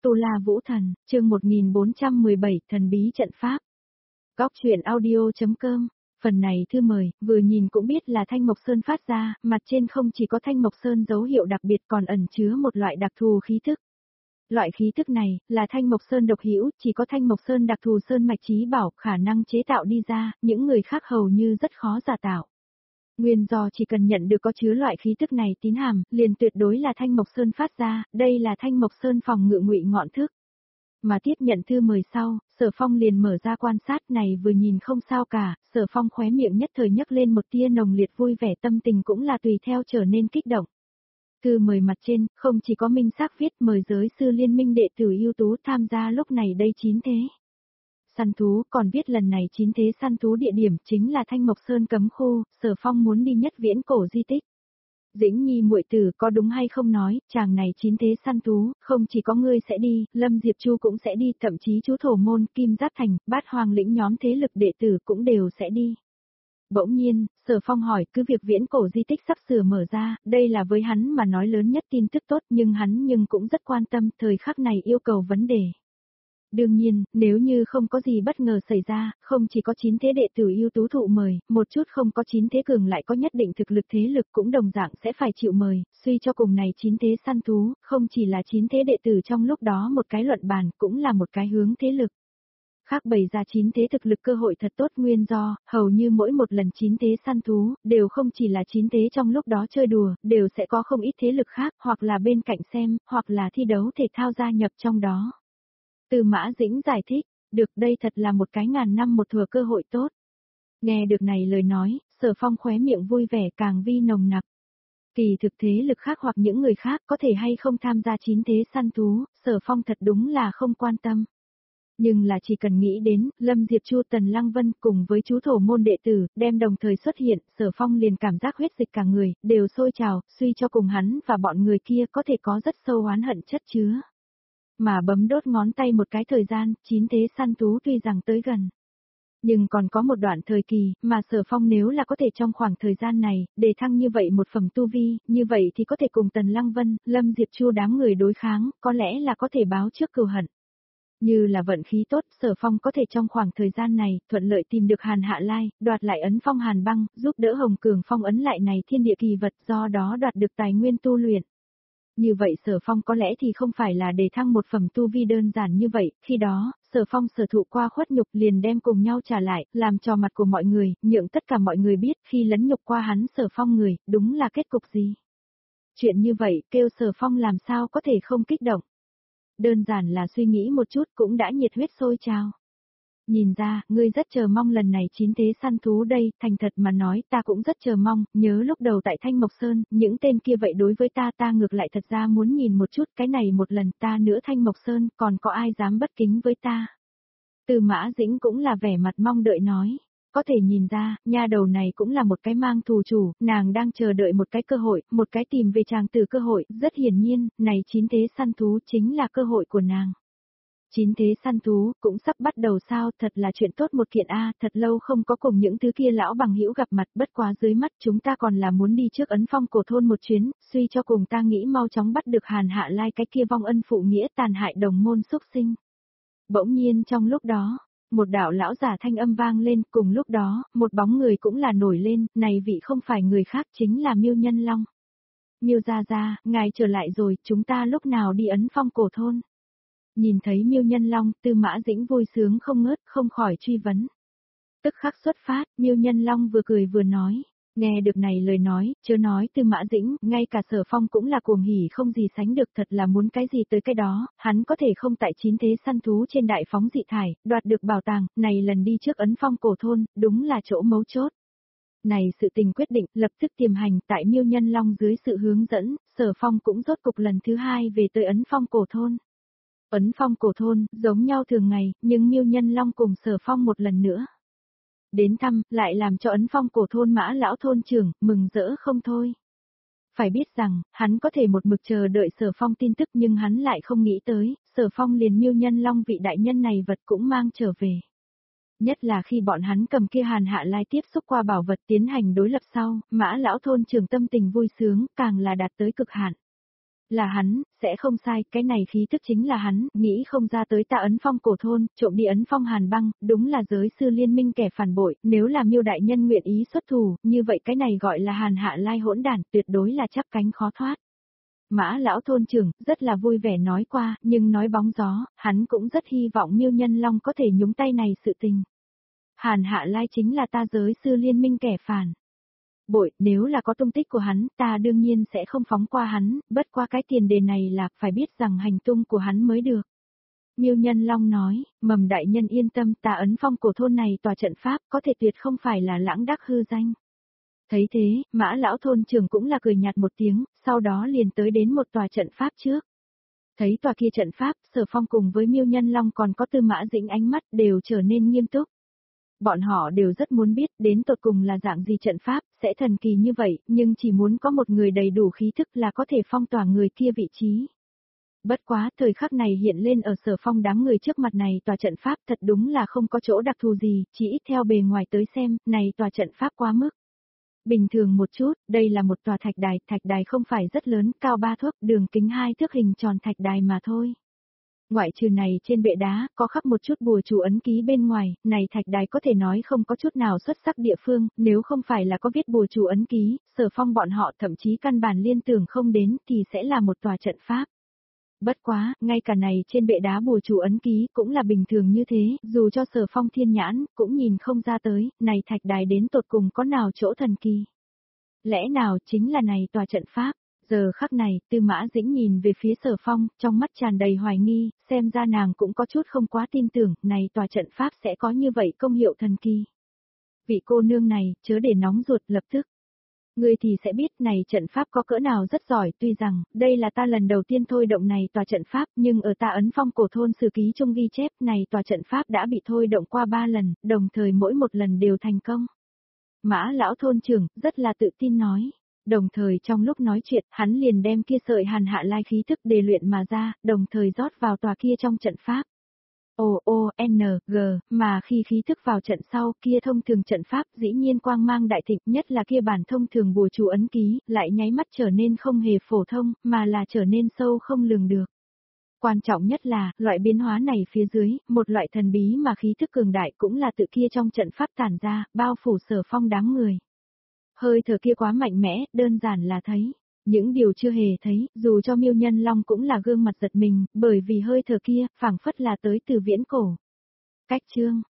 Tu La Vũ Thần, chương 1417, thần bí trận pháp. Góc truyện audio.com. Phần này thư mời, vừa nhìn cũng biết là Thanh Mộc Sơn phát ra, mặt trên không chỉ có Thanh Mộc Sơn dấu hiệu đặc biệt còn ẩn chứa một loại đặc thù khí thức. Loại khí thức này, là Thanh Mộc Sơn độc hữu, chỉ có Thanh Mộc Sơn đặc thù sơn mạch trí bảo khả năng chế tạo đi ra, những người khác hầu như rất khó giả tạo. Nguyên do chỉ cần nhận được có chứa loại khí tức này tín hàm, liền tuyệt đối là Thanh Mộc Sơn phát ra, đây là Thanh Mộc Sơn phòng ngự ngụy ngọn thức. Mà tiếp nhận thư mời sau, Sở Phong liền mở ra quan sát này vừa nhìn không sao cả, Sở Phong khóe miệng nhất thời nhấc lên một tia nồng liệt vui vẻ tâm tình cũng là tùy theo trở nên kích động. Thư mời mặt trên, không chỉ có minh xác viết mời giới sư liên minh đệ tử ưu tú tham gia lúc này đây 9 thế. Săn thú, còn viết lần này 9 thế săn thú địa điểm chính là Thanh Mộc Sơn cấm khu, Sở Phong muốn đi nhất viễn cổ di tích. Dĩnh Nhi muội tử có đúng hay không nói, chàng này 9 thế săn thú, không chỉ có ngươi sẽ đi, Lâm Diệp Chu cũng sẽ đi, thậm chí chú Thổ Môn, Kim Giác Thành, Bát Hoàng lĩnh nhóm thế lực đệ tử cũng đều sẽ đi. Bỗng nhiên, Sở Phong hỏi cứ việc viễn cổ di tích sắp sửa mở ra, đây là với hắn mà nói lớn nhất tin tức tốt nhưng hắn cũng rất quan tâm thời khắc này yêu cầu vấn đề. Đương nhiên, nếu như không có gì bất ngờ xảy ra, không chỉ có 9 thế đệ tử ưu tú thụ mời, một chút không có 9 thế cường lại có nhất định thực lực thế lực cũng đồng dạng sẽ phải chịu mời, suy cho cùng này 9 thế săn thú, không chỉ là 9 thế đệ tử trong lúc đó một cái luận bàn, cũng là một cái hướng thế lực. Khác bày ra 9 thế thực lực cơ hội thật tốt nguyên do, hầu như mỗi một lần 9 thế săn thú, đều không chỉ là 9 thế trong lúc đó chơi đùa, đều sẽ có không ít thế lực khác, hoặc là bên cạnh xem, hoặc là thi đấu thể thao gia nhập trong đó. Từ Mã Dĩnh giải thích, được đây thật là một cái ngàn năm một thừa cơ hội tốt. Nghe được này lời nói, Sở Phong khóe miệng vui vẻ càng vi nồng nặc. Kỳ thực thế lực khác hoặc những người khác có thể hay không tham gia 9 thế săn thú, Sở Phong thật đúng là không quan tâm. Nhưng là chỉ cần nghĩ đến, Lâm Diệp Chu Tần Lăng Vân cùng với chú Thổ Môn đệ tử, đem đồng thời xuất hiện, Sở Phong liền cảm giác huyết dịch cả người, đều sôi trào, suy cho cùng hắn và bọn người kia có thể có rất sâu oán hận chất chứa. Mà bấm đốt ngón tay một cái thời gian, 9 thế săn thú tuy rằng tới gần. Nhưng còn có một đoạn thời kỳ, mà Sở Phong nếu là có thể trong khoảng thời gian này, đề thăng như vậy một phẩm tu vi, như vậy thì có thể cùng Tần Lăng Vân, Lâm Diệp Chu đám người đối kháng, có lẽ là có thể báo trước cừu hận. Như là vận khí tốt, Sở Phong có thể trong khoảng thời gian này, thuận lợi tìm được Hàn Hạ Lai, đoạt lại ấn phong Hàn Băng, giúp đỡ Hồng Cường phong ấn lại này thiên địa kỳ vật, do đó đoạt được tài nguyên tu luyện. Như vậy Sở Phong có lẽ thì không phải là đề thăng một phẩm tu vi đơn giản như vậy, khi đó, Sở Phong sở thụ qua khuất nhục liền đem cùng nhau trả lại, làm cho mặt của mọi người, nhượng tất cả mọi người biết khi lấn nhục qua hắn Sở Phong người, đúng là kết cục gì. Chuyện như vậy, kêu Sở Phong làm sao có thể không kích động. Đơn giản là suy nghĩ một chút cũng đã nhiệt huyết sôi trào. Nhìn ra, ngươi rất chờ mong lần này 9 thế săn thú đây, thành thật mà nói ta cũng rất chờ mong, nhớ lúc đầu tại Thanh Mộc Sơn, những tên kia vậy đối với ta ngược lại thật ra muốn nhìn một chút cái này một lần ta nữa Thanh Mộc Sơn, còn có ai dám bất kính với ta. Từ Mã Dĩnh cũng là vẻ mặt mong đợi nói. Có thể nhìn ra, nha đầu này cũng là một cái mang thù chủ, nàng đang chờ đợi một cái cơ hội, một cái tìm về chàng từ cơ hội, rất hiển nhiên, này 9 thế săn thú chính là cơ hội của nàng. 9 thế săn thú, cũng sắp bắt đầu sao, thật là chuyện tốt một kiện thật lâu không có cùng những thứ kia lão bằng hữu gặp mặt, bất quá dưới mắt chúng ta còn là muốn đi trước ấn phong cổ thôn một chuyến, suy cho cùng ta nghĩ mau chóng bắt được Hàn Hạ Lai cái kia vong ân phụ nghĩa tàn hại đồng môn xúc sinh. Bỗng nhiên trong lúc đó, một đạo lão giả thanh âm vang lên, cùng lúc đó, một bóng người cũng là nổi lên, này vị không phải người khác chính là Miêu Nhân Long. Miêu gia gia, ngài trở lại rồi, chúng ta lúc nào đi ấn phong cổ thôn? Nhìn thấy Miêu Nhân Long, Tư Mã Dĩnh vui sướng không ngớt, không khỏi truy vấn. Tức khắc xuất phát, Miêu Nhân Long vừa cười vừa nói. Nghe được này lời nói, chớ nói Tư Mã Dĩnh, ngay cả Sở Phong cũng là cuồng hỉ không gì sánh được, thật là muốn cái gì tới cái đó, hắn có thể không tại 9 thế săn thú trên đại phóng dị thải, đoạt được bảo tàng, này lần đi trước ấn phong cổ thôn, đúng là chỗ mấu chốt. Này sự tình quyết định, lập tức tiềm hành tại Miêu Nhân Long dưới sự hướng dẫn, Sở Phong cũng rốt cục lần thứ 2 về tới ấn phong cổ thôn. Ấn phong cổ thôn, giống nhau thường ngày, nhưng Miêu Nhân Long cùng Sở Phong một lần nữa đến thăm, lại làm cho ấn phong cổ thôn Mã lão thôn trưởng, mừng rỡ không thôi. Phải biết rằng, hắn có thể một mực chờ đợi Sở Phong tin tức nhưng hắn lại không nghĩ tới, Sở Phong liền Miêu Nhân Long vị đại nhân này vật cũng mang trở về. Nhất là khi bọn hắn cầm kia Hàn Hạ Lai tiếp xúc qua bảo vật tiến hành đối lập sau, Mã lão thôn trưởng tâm tình vui sướng, càng là đạt tới cực hạn. Là hắn, sẽ không sai, cái này khí tức chính là hắn, nghĩ không ra tới ta ấn phong cổ thôn, trộm đi ấn phong hàn băng, đúng là giới sư liên minh kẻ phản bội, nếu là Miêu đại nhân nguyện ý xuất thủ, như vậy cái này gọi là Hàn Hạ Lai hỗn đản, tuyệt đối là chắp cánh khó thoát. Mã lão thôn trưởng, rất là vui vẻ nói qua, nhưng nói bóng gió, hắn cũng rất hy vọng Miêu Nhân Long có thể nhúng tay này sự tình. Hàn Hạ Lai chính là ta giới sư liên minh kẻ phản bội, nếu là có tung tích của hắn, ta đương nhiên sẽ không phóng qua hắn, bất qua cái tiền đề này là phải biết rằng hành tung của hắn mới được. Miêu Nhân Long nói, Mầm đại nhân yên tâm, ta ấn phong cổ thôn này tòa trận pháp, có thể tuyệt không phải là lãng đắc hư danh. Thấy thế, Mã lão thôn trưởng cũng là cười nhạt một tiếng, sau đó liền tới đến một tòa trận pháp trước. Thấy tòa kia trận pháp, Sở Phong cùng với Miêu Nhân Long còn có Tư Mã Dĩnh ánh mắt đều trở nên nghiêm túc. Bọn họ đều rất muốn biết đến tột cùng là dạng gì trận pháp, sẽ thần kỳ như vậy, nhưng chỉ muốn có một người đầy đủ khí thức là có thể phong tỏa người kia vị trí. Bất quá, thời khắc này hiện lên ở Sở Phong đám người trước mặt này tòa trận pháp thật đúng là không có chỗ đặc thù gì, chỉ ít theo bề ngoài tới xem, này tòa trận pháp quá mức. Bình thường một chút, đây là một tòa thạch đài không phải rất lớn, cao 3 thước, đường kính 2 thước hình tròn thạch đài mà thôi. Ngoại trừ này trên bệ đá, có khắc một chút bùa chú ấn ký bên ngoài, này thạch đài có thể nói không có chút nào xuất sắc địa phương, nếu không phải là có viết bùa chú ấn ký, Sở Phong bọn họ thậm chí căn bản liên tưởng không đến thì sẽ là một tòa trận pháp. Bất quá, ngay cả này trên bệ đá bùa chú ấn ký cũng là bình thường như thế, dù cho Sở Phong thiên nhãn, cũng nhìn không ra tới, này thạch đài đến tột cùng có nào chỗ thần kỳ. Lẽ nào chính là này tòa trận pháp? Giờ khắc này, Tư Mã Dĩnh nhìn về phía Sở Phong, trong mắt tràn đầy hoài nghi, xem ra nàng cũng có chút không quá tin tưởng, này tòa trận pháp sẽ có như vậy công hiệu thần kỳ. Vị cô nương này, chớ để nóng ruột lập tức. Ngươi thì sẽ biết này trận pháp có cỡ nào rất giỏi, tuy rằng, đây là ta lần đầu tiên thôi động này tòa trận pháp, nhưng ở ta ấn phong cổ thôn sử ký trong ghi chép này tòa trận pháp đã bị thôi động qua 3 lần, đồng thời mỗi một lần đều thành công. Mã lão thôn trưởng, rất là tự tin nói. Đồng thời trong lúc nói chuyện, hắn liền đem kia sợi Hàn Hạ Lai khí thức đề luyện mà ra, đồng thời rót vào tòa kia trong trận pháp. O-O-N-G, mà khi khí thức vào trận sau, kia thông thường trận pháp dĩ nhiên quang mang đại thịnh, nhất là kia bản thông thường bùa chú ấn ký, lại nháy mắt trở nên không hề phổ thông, mà là trở nên sâu không lường được. Quan trọng nhất là, loại biến hóa này phía dưới, một loại thần bí mà khí thức cường đại cũng là tự kia trong trận pháp tản ra, bao phủ Sở Phong đám người. Hơi thở kia quá mạnh mẽ, đơn giản là thấy. Những điều chưa hề thấy, dù cho Miêu Nhân Long cũng là gương mặt giật mình, bởi vì hơi thở kia, phảng phất là tới từ viễn cổ. Cách chương